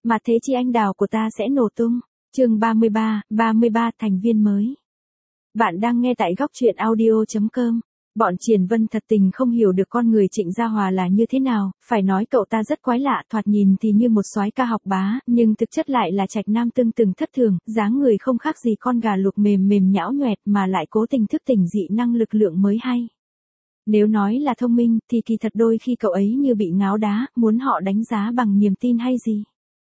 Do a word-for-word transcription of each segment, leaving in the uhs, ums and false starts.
mà thế chi anh đào của ta sẽ nổ tung. Chương ba mươi ba, ba mươi ba thành viên mới. Bạn đang nghe tại góc truyện audio chấm com. Bọn Triển Vân thật tình không hiểu được con người Trịnh Gia Hòa là như thế nào, phải nói cậu ta rất quái lạ, thoạt nhìn thì như một soái ca học bá, nhưng thực chất lại là trạch nam tương từng thất thường, dáng người không khác gì con gà luộc mềm mềm nhão nhoẹt mà lại cố tình thức tỉnh dị năng lực lượng mới hay. Nếu nói là thông minh thì kỳ thật đôi khi cậu ấy như bị ngáo đá, muốn họ đánh giá bằng niềm tin hay gì.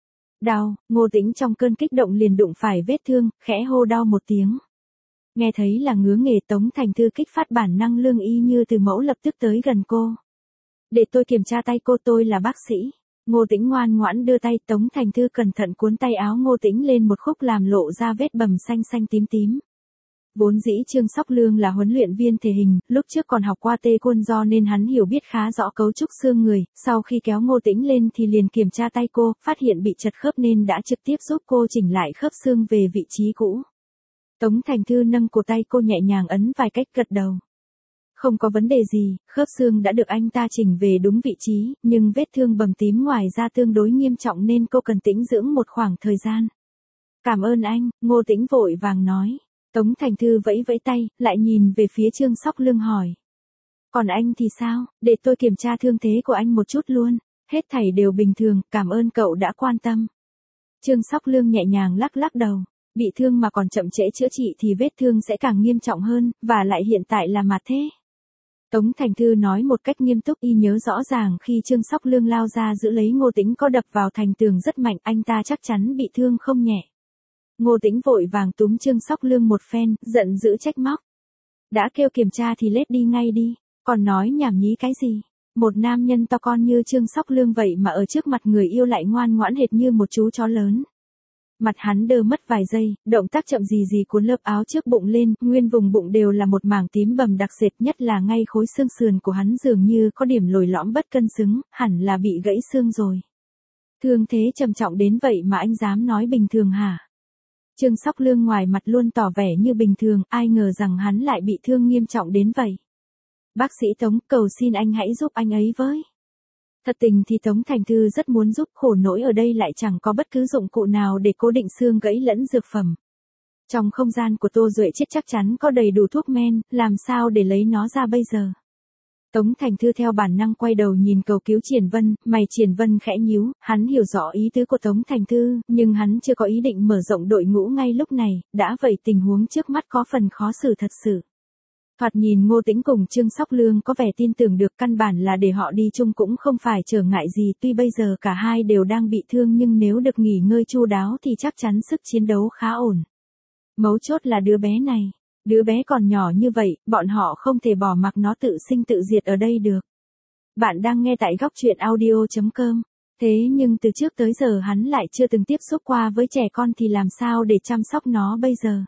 Đau, Ngô Tĩnh trong cơn kích động liền đụng phải vết thương, khẽ hô đau một tiếng. Nghe thấy là ngứa nghề, Tống Thành Thư kích phát bản năng lương y như từ mẫu lập tức tới gần cô. Để tôi kiểm tra tay cô, tôi là bác sĩ. Ngô Tĩnh ngoan ngoãn đưa tay, Tống Thành Thư cẩn thận cuốn tay áo Ngô Tĩnh lên một khúc làm lộ ra vết bầm xanh xanh tím tím. Vốn dĩ Trương Sóc Lương là huấn luyện viên thể hình, lúc trước còn học qua tê quân do nên hắn hiểu biết khá rõ cấu trúc xương người, sau khi kéo Ngô Tĩnh lên thì liền kiểm tra tay cô, phát hiện bị chật khớp nên đã trực tiếp giúp cô chỉnh lại khớp xương về vị trí cũ. Tống Thành Thư nâng cổ tay cô nhẹ nhàng ấn vài cách gật đầu. Không có vấn đề gì, khớp xương đã được anh ta chỉnh về đúng vị trí, nhưng vết thương bầm tím ngoài ra tương đối nghiêm trọng nên cô cần tĩnh dưỡng một khoảng thời gian. Cảm ơn anh, Ngô Tĩnh vội vàng nói. Tống Thành Thư vẫy vẫy tay, lại nhìn về phía Trương Sóc Lương hỏi. Còn anh thì sao, để tôi kiểm tra thương thế của anh một chút luôn, hết thảy đều bình thường, cảm ơn cậu đã quan tâm. Trương Sóc Lương nhẹ nhàng lắc lắc đầu, bị thương mà còn chậm trễ chữa trị thì vết thương sẽ càng nghiêm trọng hơn, và lại hiện tại là mà thế. Tống Thành Thư nói một cách nghiêm túc, y nhớ rõ ràng khi Trương Sóc Lương lao ra giữ lấy Ngô Tĩnh có đập vào thành tường rất mạnh, anh ta chắc chắn bị thương không nhẹ. Ngô Tĩnh vội vàng túm Trương Sóc Lương một phen, giận dữ trách móc. Đã kêu kiểm tra thì lết đi ngay đi, còn nói nhảm nhí cái gì? Một nam nhân to con như Trương Sóc Lương vậy mà ở trước mặt người yêu lại ngoan ngoãn hệt như một chú chó lớn. Mặt hắn đơ mất vài giây, động tác chậm gì gì cuốn lớp áo trước bụng lên, nguyên vùng bụng đều là một mảng tím bầm đặc sệt, nhất là ngay khối xương sườn của hắn dường như có điểm lồi lõm bất cân xứng, hẳn là bị gãy xương rồi. Thương thế trầm trọng đến vậy mà anh dám nói bình thường hả? Trương Sóc Lương ngoài mặt luôn tỏ vẻ như bình thường, ai ngờ rằng hắn lại bị thương nghiêm trọng đến vậy. Bác sĩ Tống, cầu xin anh hãy giúp anh ấy với. Thật tình thì Tống Thành Thư rất muốn giúp, khổ nỗi ở đây lại chẳng có bất cứ dụng cụ nào để cố định xương gãy lẫn dược phẩm. Trong không gian của Tô Duệ Chiết chắc chắn có đầy đủ thuốc men, làm sao để lấy nó ra bây giờ. Tống Thành Thư theo bản năng quay đầu nhìn cầu cứu Triển Vân, mày Triển Vân khẽ nhíu, hắn hiểu rõ ý tứ của Tống Thành Thư, nhưng hắn chưa có ý định mở rộng đội ngũ ngay lúc này, đã vậy tình huống trước mắt có phần khó xử thật sự. Thoạt nhìn Ngô Tĩnh cùng Trương Sóc Lương có vẻ tin tưởng được, căn bản là để họ đi chung cũng không phải trở ngại gì, tuy bây giờ cả hai đều đang bị thương nhưng nếu được nghỉ ngơi chu đáo thì chắc chắn sức chiến đấu khá ổn. Mấu chốt là đứa bé này. Đứa bé còn nhỏ như vậy, bọn họ không thể bỏ mặc nó tự sinh tự diệt ở đây được. Bạn đang nghe tại góc truyện audio chấm com. Thế nhưng từ trước tới giờ hắn lại chưa từng tiếp xúc qua với trẻ con thì làm sao để chăm sóc nó bây giờ.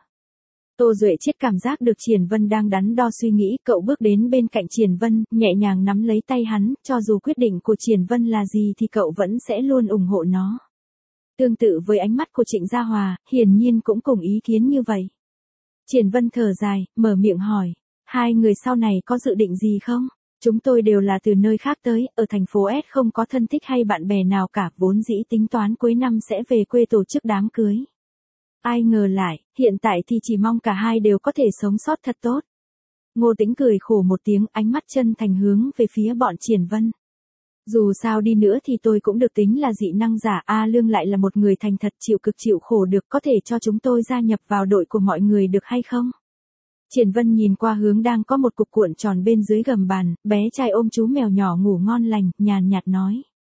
Tô Duệ Chiết cảm giác được Triển Vân đang đắn đo suy nghĩ, cậu bước đến bên cạnh Triển Vân, nhẹ nhàng nắm lấy tay hắn, cho dù quyết định của Triển Vân là gì thì cậu vẫn sẽ luôn ủng hộ nó. Tương tự với ánh mắt của Trịnh Gia Hòa, hiển nhiên cũng cùng ý kiến như vậy. Triển Vân thở dài, mở miệng hỏi, hai người sau này có dự định gì không? Chúng tôi đều là từ nơi khác tới, ở thành phố S không có thân thích hay bạn bè nào cả, vốn dĩ tính toán cuối năm sẽ về quê tổ chức đám cưới. Ai ngờ lại, hiện tại thì chỉ mong cả hai đều có thể sống sót thật tốt. Ngô Tĩnh cười khổ một tiếng, ánh mắt chân thành hướng về phía bọn Triển Vân. Dù sao đi nữa thì tôi cũng được tính là dị năng giả, A Lương lại là một người thành thật chịu cực chịu khổ được, có thể cho chúng tôi gia nhập vào đội của mọi người được hay không? Triển Vân nhìn qua hướng đang có một cục cuộn tròn bên dưới gầm bàn, bé trai ôm chú mèo nhỏ ngủ ngon lành, nhàn nhạt nói.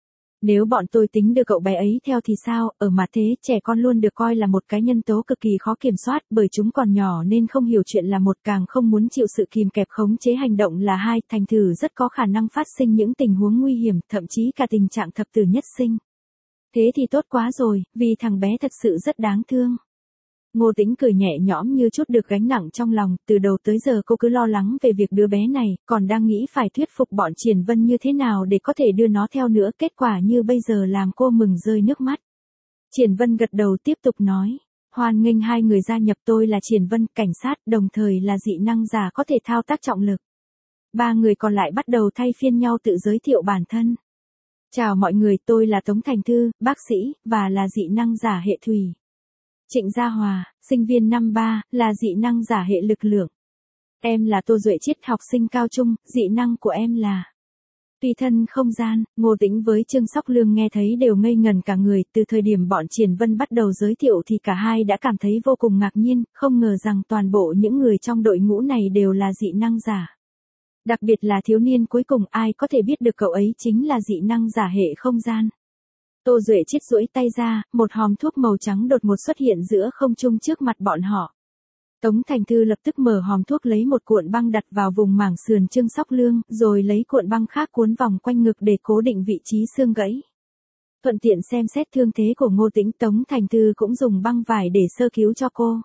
Nếu bọn tôi tính đưa cậu bé ấy theo thì sao, ở mặt thế, trẻ con luôn được coi là một cái nhân tố cực kỳ khó kiểm soát, bởi chúng còn nhỏ nên không hiểu chuyện là một, càng không muốn chịu sự kìm kẹp khống chế hành động là hai, thành thử rất có khả năng phát sinh những tình huống nguy hiểm, thậm chí cả tình trạng thập tử nhất sinh. Thế thì tốt quá rồi, vì thằng bé thật sự rất đáng thương. Ngô Tĩnh cười nhẹ nhõm như chút được gánh nặng trong lòng, từ đầu tới giờ cô cứ lo lắng về việc đứa bé này, còn đang nghĩ phải thuyết phục bọn Triển Vân như thế nào để có thể đưa nó theo nữa, kết quả như bây giờ làm cô mừng rơi nước mắt. Triển Vân gật đầu tiếp tục nói, hoan nghênh hai người gia nhập, tôi là Triển Vân, cảnh sát, đồng thời là dị năng giả có thể thao tác trọng lực. Ba người còn lại bắt đầu thay phiên nhau tự giới thiệu bản thân. Chào mọi người, tôi là Tống Thành Thư, bác sĩ, và là dị năng giả hệ thủy. Trịnh Gia Hòa, sinh viên năm ba, là dị năng giả hệ lực lượng. Em là Tô Duệ Chiết, học sinh cao trung, dị năng của em là tùy thân không gian. Ngô Tĩnh với Trương Sóc Lương nghe thấy đều ngây ngần cả người, từ thời điểm bọn Triển Vân bắt đầu giới thiệu thì cả hai đã cảm thấy vô cùng ngạc nhiên, không ngờ rằng toàn bộ những người trong đội ngũ này đều là dị năng giả. Đặc biệt là thiếu niên cuối cùng, ai có thể biết được cậu ấy chính là dị năng giả hệ không gian. Tô Duệ Chiết duỗi tay ra, một hòm thuốc màu trắng đột ngột xuất hiện giữa không trung trước mặt bọn họ. Tống Thành Thư lập tức mở hòm thuốc lấy một cuộn băng đặt vào vùng mảng sườn Trương Sóc Lương, rồi lấy cuộn băng khác cuốn vòng quanh ngực để cố định vị trí xương gãy. Thuận tiện xem xét thương thế của Ngô Tĩnh, Tống Thành Thư cũng dùng băng vải để sơ cứu cho cô.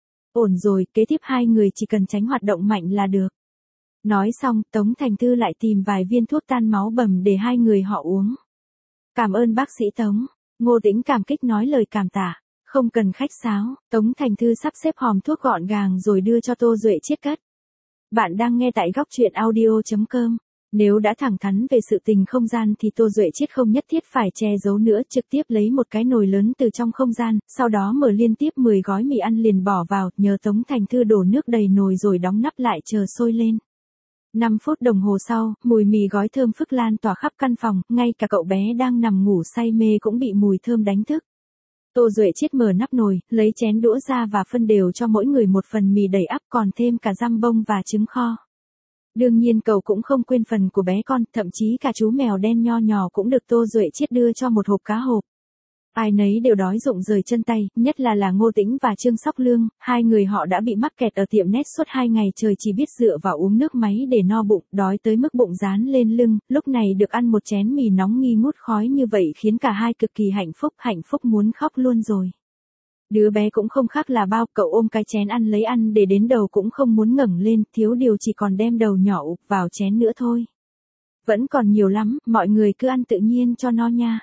Ổn rồi, kế tiếp hai người chỉ cần tránh hoạt động mạnh là được. Nói xong, Tống Thành Thư lại tìm vài viên thuốc tan máu bầm để hai người họ uống. Cảm ơn bác sĩ Tống. Ngô Tĩnh cảm kích nói lời cảm tạ. Không cần khách sáo, Tống Thành Thư sắp xếp hòm thuốc gọn gàng rồi đưa cho Tô Duệ Chiết cất. Bạn đang nghe tại góc truyện audio chấm com. Nếu đã thẳng thắn về sự tình không gian thì Tô Duệ Chiết không nhất thiết phải che giấu nữa, trực tiếp lấy một cái nồi lớn từ trong không gian, sau đó mở liên tiếp mười gói mì ăn liền bỏ vào, nhờ Tống Thành Thư đổ nước đầy nồi rồi đóng nắp lại chờ sôi lên. năm phút đồng hồ sau, mùi mì gói thơm phức lan tỏa khắp căn phòng, ngay cả cậu bé đang nằm ngủ say mê cũng bị mùi thơm đánh thức. Tô Duệ Chiết mở nắp nồi, lấy chén đũa ra và phân đều cho mỗi người một phần mì đầy ắp, còn thêm cả răm bông và trứng kho. Đương nhiên cậu cũng không quên phần của bé con, thậm chí cả chú mèo đen nho nhỏ cũng được Tô Duệ Chiết đưa cho một hộp cá hộp. Ai nấy đều đói rụng rời chân tay, nhất là là Ngô Tĩnh và Trương Sóc Lương, hai người họ đã bị mắc kẹt ở tiệm nét suốt hai ngày trời, chỉ biết dựa vào uống nước máy để no bụng, đói tới mức bụng dán lên lưng, lúc này được ăn một chén mì nóng nghi ngút khói như vậy khiến cả hai cực kỳ hạnh phúc, hạnh phúc muốn khóc luôn rồi. Đứa bé cũng không khác là bao, cậu ôm cái chén ăn lấy ăn để đến đầu cũng không muốn ngẩng lên, thiếu điều chỉ còn đem đầu nhỏ ụp vào chén nữa thôi. Vẫn còn nhiều lắm, mọi người cứ ăn tự nhiên cho no nha.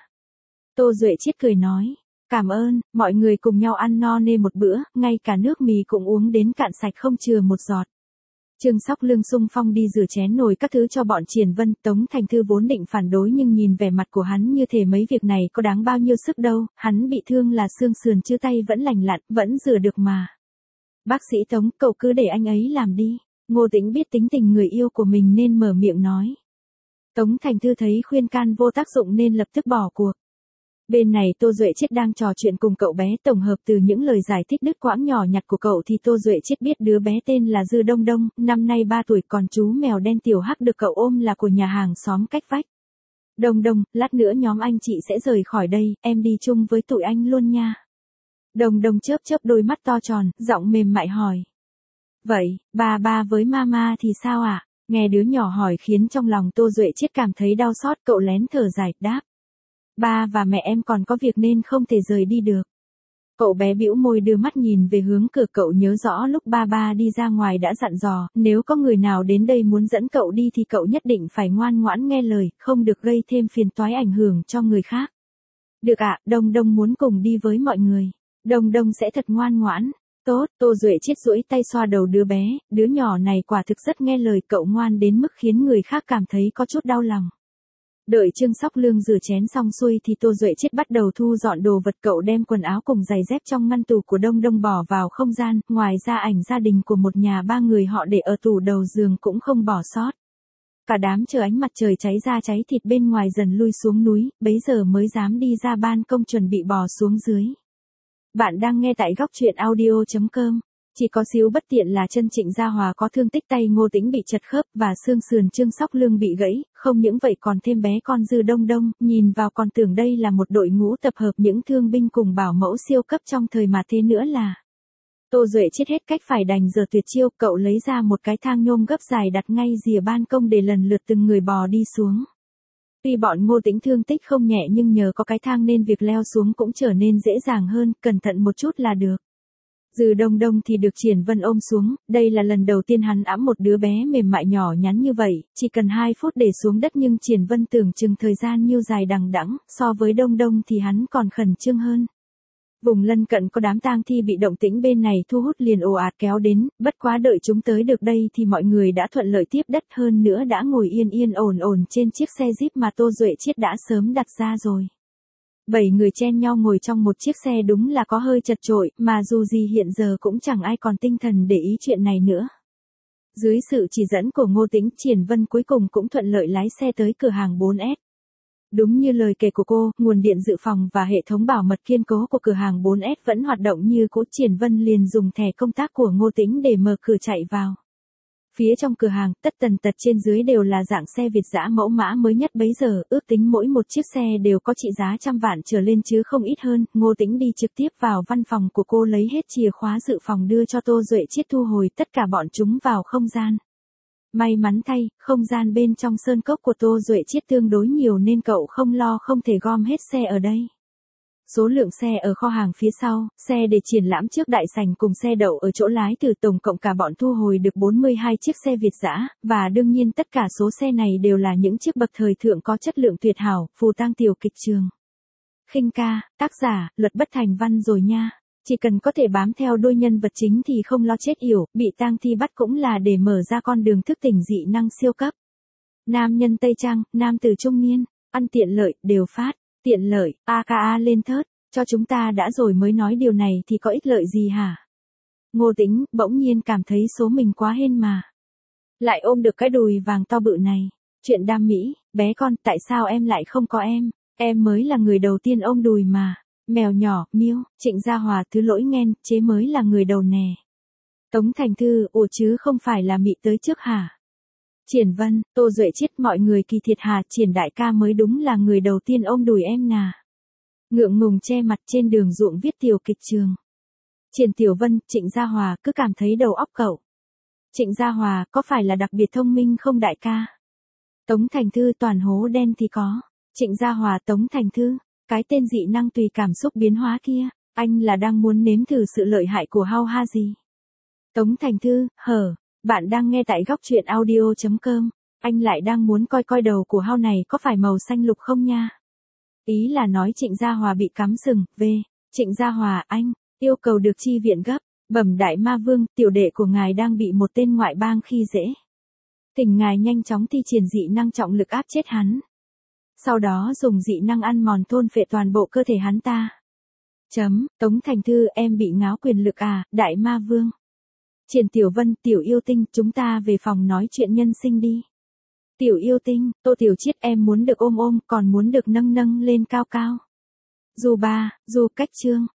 Tô Duệ Chiết cười nói, cảm ơn, mọi người cùng nhau ăn no nê một bữa, ngay cả nước mì cũng uống đến cạn sạch không chừa một giọt. Trương Sóc Lương xung phong đi rửa chén nồi các thứ cho bọn Triển Vân, Tống Thành Thư vốn định phản đối nhưng nhìn vẻ mặt của hắn như thể mấy việc này có đáng bao nhiêu sức đâu, hắn bị thương là xương sườn chứ tay vẫn lành lặn, vẫn rửa được mà. Bác sĩ Tống, cậu cứ để anh ấy làm đi. Ngô Tĩnh biết tính tình người yêu của mình nên mở miệng nói. Tống Thành Thư thấy khuyên can vô tác dụng nên lập tức bỏ cuộc. Bên này Tô Duệ Chiết đang trò chuyện cùng cậu bé, tổng hợp từ những lời giải thích đứt quãng nhỏ nhặt của cậu thì Tô Duệ Chiết biết đứa bé tên là Dư Đông Đông, năm nay ba tuổi, còn chú mèo đen Tiểu Hắc được cậu ôm là của nhà hàng xóm cách vách. Đông Đông, lát nữa nhóm anh chị sẽ rời khỏi đây, em đi chung với tụi anh luôn nha. Đông Đông chớp chớp đôi mắt to tròn, giọng mềm mại hỏi. Vậy, ba ba với mama thì sao ạ? À? Nghe đứa nhỏ hỏi khiến trong lòng Tô Duệ Chiết cảm thấy đau xót, cậu lén thở dài, đáp. Ba và mẹ em còn có việc nên không thể rời đi được. Cậu bé bĩu môi đưa mắt nhìn về hướng cửa, cậu nhớ rõ lúc ba ba đi ra ngoài đã dặn dò, nếu có người nào đến đây muốn dẫn cậu đi thì cậu nhất định phải ngoan ngoãn nghe lời, không được gây thêm phiền toái ảnh hưởng cho người khác. Được ạ, à, Đông Đông muốn cùng đi với mọi người. Đông Đông sẽ thật ngoan ngoãn. Tốt, Tô Duệ Chiết duỗi tay xoa đầu đứa bé, đứa nhỏ này quả thực rất nghe lời, cậu ngoan đến mức khiến người khác cảm thấy có chút đau lòng. Đợi Trương Sóc Lương rửa chén xong xuôi thì Tô Duệ Chiết bắt đầu thu dọn đồ vật, cậu đem quần áo cùng giày dép trong ngăn tủ của Đông Đông bỏ vào không gian, ngoài ra ảnh gia đình của một nhà ba người họ để ở tủ đầu giường cũng không bỏ sót. Cả đám chờ ánh mặt trời cháy ra cháy thịt bên ngoài dần lui xuống núi, bấy giờ mới dám đi ra ban công chuẩn bị bò xuống dưới. Bạn đang nghe tại góc truyện audio chấm com. Chỉ có xíu bất tiện là chân Trịnh Gia Hòa có thương tích, tay Ngô Tĩnh bị chật khớp và xương sườn Trương Sóc Lương bị gãy, không những vậy còn thêm bé con Dư Đông Đông, nhìn vào còn tưởng đây là một đội ngũ tập hợp những thương binh cùng bảo mẫu siêu cấp trong thời mà thế nữa là. Tô Duệ Chiết hết cách phải đành giờ tuyệt chiêu, cậu lấy ra một cái thang nhôm gấp dài đặt ngay rìa ban công để lần lượt từng người bò đi xuống. Tuy bọn Ngô Tĩnh thương tích không nhẹ nhưng nhờ có cái thang nên việc leo xuống cũng trở nên dễ dàng hơn, cẩn thận một chút là được. Dư Đông Đông thì được Triển Vân ôm xuống, đây là lần đầu tiên hắn ẵm một đứa bé mềm mại nhỏ nhắn như vậy, chỉ cần hai phút để xuống đất nhưng Triển Vân tưởng chừng thời gian như dài đằng đẵng, so với Đông Đông thì hắn còn khẩn trương hơn. Vùng lân cận có đám tang thi bị động tĩnh bên này thu hút liền ồ ạt kéo đến, bất quá đợi chúng tới được đây thì mọi người đã thuận lợi tiếp đất hơn nữa đã ngồi yên yên ổn ổn trên chiếc xe Jeep mà Tô Duệ Chiết đã sớm đặt ra rồi. Bảy người chen nhau ngồi trong một chiếc xe đúng là có hơi chật chội, mà dù gì hiện giờ cũng chẳng ai còn tinh thần để ý chuyện này nữa. Dưới sự chỉ dẫn của Ngô Tĩnh, Triển Vân cuối cùng cũng thuận lợi lái xe tới cửa hàng bốn S. Đúng như lời kể của cô, nguồn điện dự phòng và hệ thống bảo mật kiên cố của cửa hàng bốn S vẫn hoạt động như cũ. Triển Vân liền dùng thẻ công tác của Ngô Tĩnh để mở cửa chạy vào. Phía trong cửa hàng, tất tần tật trên dưới đều là dạng xe Việt dã mẫu mã mới nhất bấy giờ, ước tính mỗi một chiếc xe đều có trị giá trăm vạn trở lên chứ không ít hơn. Ngô Tĩnh đi trực tiếp vào văn phòng của cô lấy hết chìa khóa dự phòng đưa cho Tô Duệ Chiết thu hồi tất cả bọn chúng vào không gian. May mắn thay, không gian bên trong sơn cốc của Tô Duệ Chiết tương đối nhiều nên cậu không lo không thể gom hết xe ở đây. Số lượng xe ở kho hàng phía sau, xe để triển lãm trước đại sảnh cùng xe đậu ở chỗ lái từ tổng cộng cả bọn thu hồi được bốn mươi hai chiếc xe Việt dã, và đương nhiên tất cả số xe này đều là những chiếc bậc thời thượng có chất lượng tuyệt hảo. Phù tang tiểu kịch trường. Khinh ca, tác giả, Luật Bất Thành Văn rồi nha. Chỉ cần có thể bám theo đôi nhân vật chính thì không lo chết yểu, bị tang thi bắt cũng là để mở ra con đường thức tỉnh dị năng siêu cấp. Nam nhân Tây Trang, nam tử trung niên, ăn tiện lợi, đều phát, tiện lợi, a ca a lên thớt, cho chúng ta đã rồi mới nói điều này thì có ích lợi gì hả? Ngô Tĩnh bỗng nhiên cảm thấy số mình quá hên mà. Lại ôm được cái đùi vàng to bự này. Chuyện đam mỹ, bé con, tại sao em lại không có em? Em mới là người đầu tiên ôm đùi mà. Mèo nhỏ, miêu, Trịnh Gia Hòa thứ lỗi nghen, chế mới là người đầu nè. Tống Thành Thư, ủa chứ không phải là mị tới trước hả? Triển Vân, Tô Duệ Chiết, mọi người kỳ thiệt hà, Triển đại ca mới đúng là người đầu tiên ôm đùi em nà. Ngượng ngùng che mặt trên đường ruộng viết tiểu kịch trường. Triển Tiểu Vân, Trịnh Gia Hòa cứ cảm thấy đầu óc cậu. Trịnh Gia Hòa, có phải là đặc biệt thông minh không đại ca? Tống Thành Thư, toàn hố đen thì có. Trịnh Gia Hòa, Tống Thành Thư, cái tên dị năng tùy cảm xúc biến hóa kia, anh là đang muốn nếm thử sự lợi hại của hao ha gì? Tống Thành Thư, hở, bạn đang nghe tại góc truyện audio chấm com, anh lại đang muốn coi coi đầu của hao này có phải màu xanh lục không nha? Ý là nói Trịnh Gia Hòa bị cắm sừng, về, Trịnh Gia Hòa, anh, yêu cầu được chi viện gấp, bẩm đại ma vương, tiểu đệ của ngài đang bị một tên ngoại bang khi dễ. Thỉnh ngài nhanh chóng thi triển dị năng trọng lực áp chết hắn. Sau đó dùng dị năng ăn mòn thôn phệ toàn bộ cơ thể hắn ta. Chấm, Tống Thành Thư, em bị ngáo quyền lực à, đại ma vương. Triển Tiểu Vân, tiểu yêu tinh, chúng ta về phòng nói chuyện nhân sinh đi. Tiểu yêu tinh, Tô Tiểu Chiết, em muốn được ôm ôm, còn muốn được nâng nâng lên cao cao. Dù ba, dù cách chương.